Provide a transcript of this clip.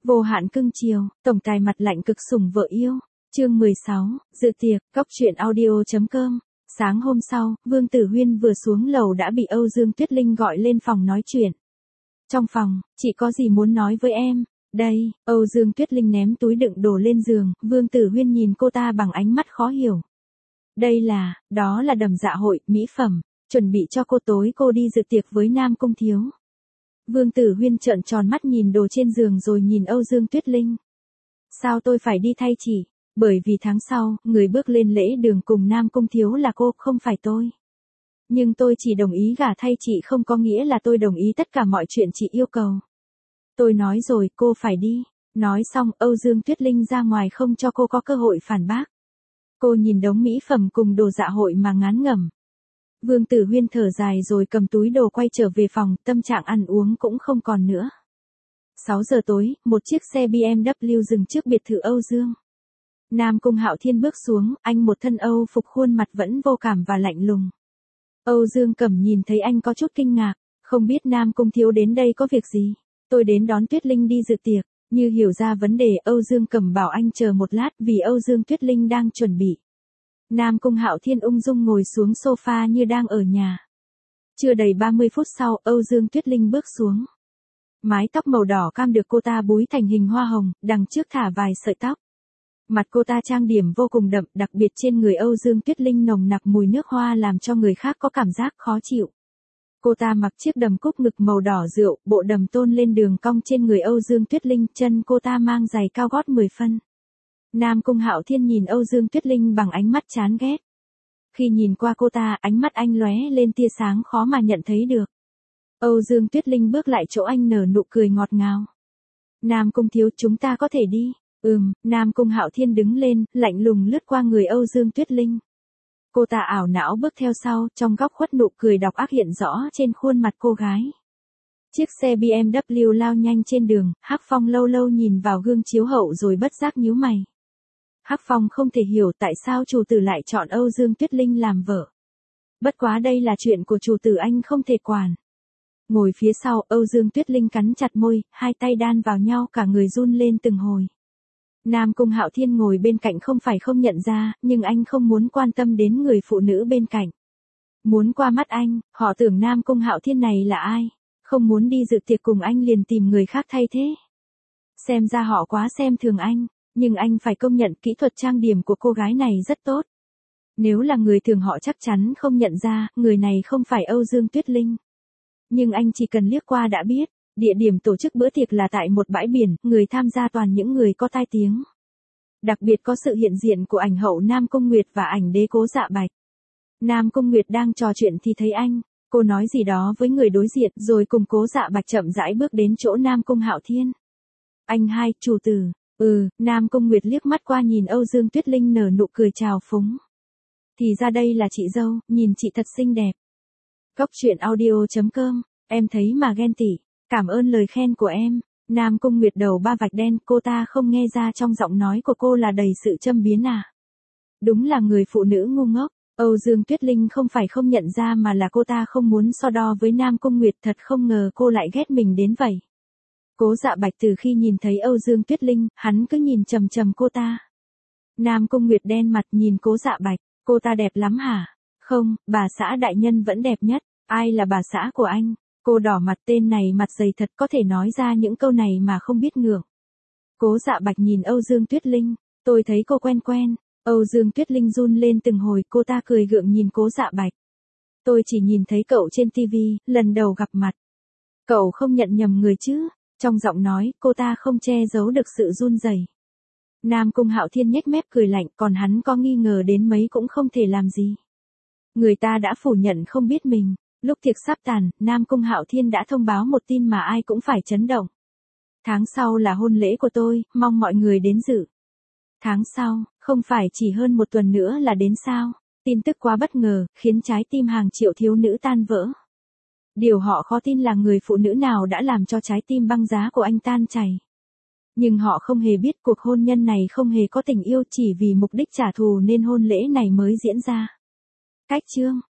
Vô hạn cưng chiều, tổng tài mặt lạnh cực sủng vợ yêu. Chương 16, dự tiệc, góc truyện audio.com. Sáng hôm sau, Vương Tử Huyên vừa xuống lầu đã bị Âu Dương Tuyết Linh gọi lên phòng nói chuyện. Trong phòng, chị có gì muốn nói với em? Đây, Âu Dương Tuyết Linh ném túi đựng đồ lên giường, Vương Tử Huyên nhìn cô ta bằng ánh mắt khó hiểu. Đó là đầm dạ hội, mỹ phẩm, chuẩn bị cho cô tối cô đi dự tiệc với Nam Cung Thiếu. Vương Tử Huyên trợn tròn mắt nhìn đồ trên giường rồi nhìn Âu Dương Tuyết Linh. Sao tôi phải đi thay chị? Bởi vì tháng sau, người bước lên lễ đường cùng Nam Cung Thiếu là cô, không phải tôi. Nhưng tôi chỉ đồng ý gả thay chị không có nghĩa là tôi đồng ý tất cả mọi chuyện chị yêu cầu. Tôi nói rồi, cô phải đi. Nói xong, Âu Dương Tuyết Linh ra ngoài không cho cô có cơ hội phản bác. Cô nhìn đống mỹ phẩm cùng đồ dạ hội mà ngán ngẩm. Vương Tử Huyên thở dài rồi cầm túi đồ quay trở về phòng, tâm trạng ăn uống cũng không còn nữa. 6 giờ tối, một chiếc xe BMW dừng trước biệt thự Âu Dương. Nam Cung Hạo Thiên bước xuống, anh một thân Âu phục khuôn mặt vẫn vô cảm và lạnh lùng. Âu Dương Cẩm nhìn thấy anh có chút kinh ngạc, không biết Nam Cung Thiếu đến đây có việc gì. Tôi đến đón Tuyết Linh đi dự tiệc, như hiểu ra vấn đề Âu Dương Cẩm bảo anh chờ một lát vì Âu Dương Tuyết Linh đang chuẩn bị. Nam Cung Hạo Thiên ung dung ngồi xuống sofa như đang ở nhà. Chưa đầy 30 phút sau, Âu Dương Tuyết Linh bước xuống. Mái tóc màu đỏ cam được cô ta búi thành hình hoa hồng, đằng trước thả vài sợi tóc. Mặt cô ta trang điểm vô cùng đậm, đặc biệt trên người Âu Dương Tuyết Linh nồng nặc mùi nước hoa làm cho người khác có cảm giác khó chịu. Cô ta mặc chiếc đầm cúc ngực màu đỏ rượu, bộ đầm tôn lên đường cong trên người Âu Dương Tuyết Linh, chân cô ta mang giày cao gót 10 phân. Nam Cung Hạo Thiên nhìn Âu Dương Tuyết Linh bằng ánh mắt chán ghét. Khi nhìn qua cô ta, ánh mắt anh lóe lên tia sáng khó mà nhận thấy được. Âu Dương Tuyết Linh bước lại chỗ anh nở nụ cười ngọt ngào. Nam Cung Thiếu, chúng ta có thể đi. Nam Cung Hạo Thiên đứng lên, lạnh lùng lướt qua người Âu Dương Tuyết Linh. Cô ta ảo não bước theo sau, trong góc khuất nụ cười độc ác hiện rõ trên khuôn mặt cô gái. Chiếc xe BMW lao nhanh trên đường, Hắc Phong lâu lâu nhìn vào gương chiếu hậu rồi bất giác nhíu mày. Hắc Phong không thể hiểu tại sao chủ tử lại chọn Âu Dương Tuyết Linh làm vợ. Bất quá đây là chuyện của chủ tử, anh không thể quản. Ngồi phía sau, Âu Dương Tuyết Linh cắn chặt môi, hai tay đan vào nhau cả người run lên từng hồi. Nam Cung Hạo Thiên ngồi bên cạnh không phải không nhận ra, nhưng anh không muốn quan tâm đến người phụ nữ bên cạnh. Muốn qua mắt anh, họ tưởng Nam Cung Hạo Thiên này là ai, không muốn đi dự tiệc cùng anh liền tìm người khác thay thế. Xem ra họ quá xem thường anh, nhưng anh phải công nhận kỹ thuật trang điểm của cô gái này rất tốt. Nếu là người thường họ chắc chắn không nhận ra, người này không phải Âu Dương Tuyết Linh. Nhưng anh chỉ cần liếc qua đã biết. Địa điểm tổ chức bữa tiệc là tại một bãi biển, người tham gia toàn những người có tai tiếng. Đặc biệt có sự hiện diện của ảnh hậu Nam Cung Nguyệt và ảnh đế Cố Dạ Bạch. Nam Cung Nguyệt đang trò chuyện thì thấy anh, cô nói gì đó với người đối diện rồi cùng Cố Dạ Bạch chậm rãi bước đến chỗ Nam Cung Hạo Thiên. Anh hai, chủ tử. Nam Cung Nguyệt liếc mắt qua nhìn Âu Dương Tuyết Linh nở nụ cười chào phúng. Thì ra đây là chị dâu, nhìn chị thật xinh đẹp. Góc truyện audio.com, em thấy mà ghen tị. Cảm ơn lời khen của em. Nam Cung Nguyệt đầu ba vạch đen, cô ta không nghe ra trong giọng nói của cô là đầy sự châm biếm à. Đúng là người phụ nữ ngu ngốc. Âu Dương Tuyết Linh không phải không nhận ra mà là cô ta không muốn so đo với Nam Cung Nguyệt, thật không ngờ cô lại ghét mình đến vậy. Cố Dạ Bạch từ khi nhìn thấy Âu Dương Tuyết Linh, hắn cứ nhìn chằm chằm cô ta. Nam Cung Nguyệt đen mặt nhìn Cố Dạ Bạch, cô ta đẹp lắm hả? Không, bà xã đại nhân vẫn đẹp nhất. Ai là bà xã của anh? Cô đỏ mặt, tên này mặt dày thật, có thể nói ra những câu này mà không biết ngượng. Cố Dạ Bạch nhìn Âu Dương Tuyết Linh, tôi thấy cô quen quen. Âu Dương Tuyết Linh run lên từng hồi, cô ta cười gượng nhìn Cố Dạ Bạch. Tôi chỉ nhìn thấy cậu trên TV, lần đầu gặp mặt. Cậu không nhận nhầm người chứ? Trong giọng nói, cô ta không che giấu được sự run rẩy. Nam Cung Hạo Thiên nhếch mép cười lạnh, còn hắn có nghi ngờ đến mấy cũng không thể làm gì. Người ta đã phủ nhận không biết mình. Lúc tiệc sắp tàn, Nam Cung Hạo Thiên đã thông báo một tin mà ai cũng phải chấn động. Tháng sau là hôn lễ của tôi, mong mọi người đến dự. Tháng sau, không phải chỉ hơn một tuần nữa là đến sao? Tin tức quá bất ngờ, khiến trái tim hàng triệu thiếu nữ tan vỡ. Điều họ khó tin là người phụ nữ nào đã làm cho trái tim băng giá của anh tan chảy. Nhưng họ không hề biết cuộc hôn nhân này không hề có tình yêu, chỉ vì mục đích trả thù nên hôn lễ này mới diễn ra. Cách chương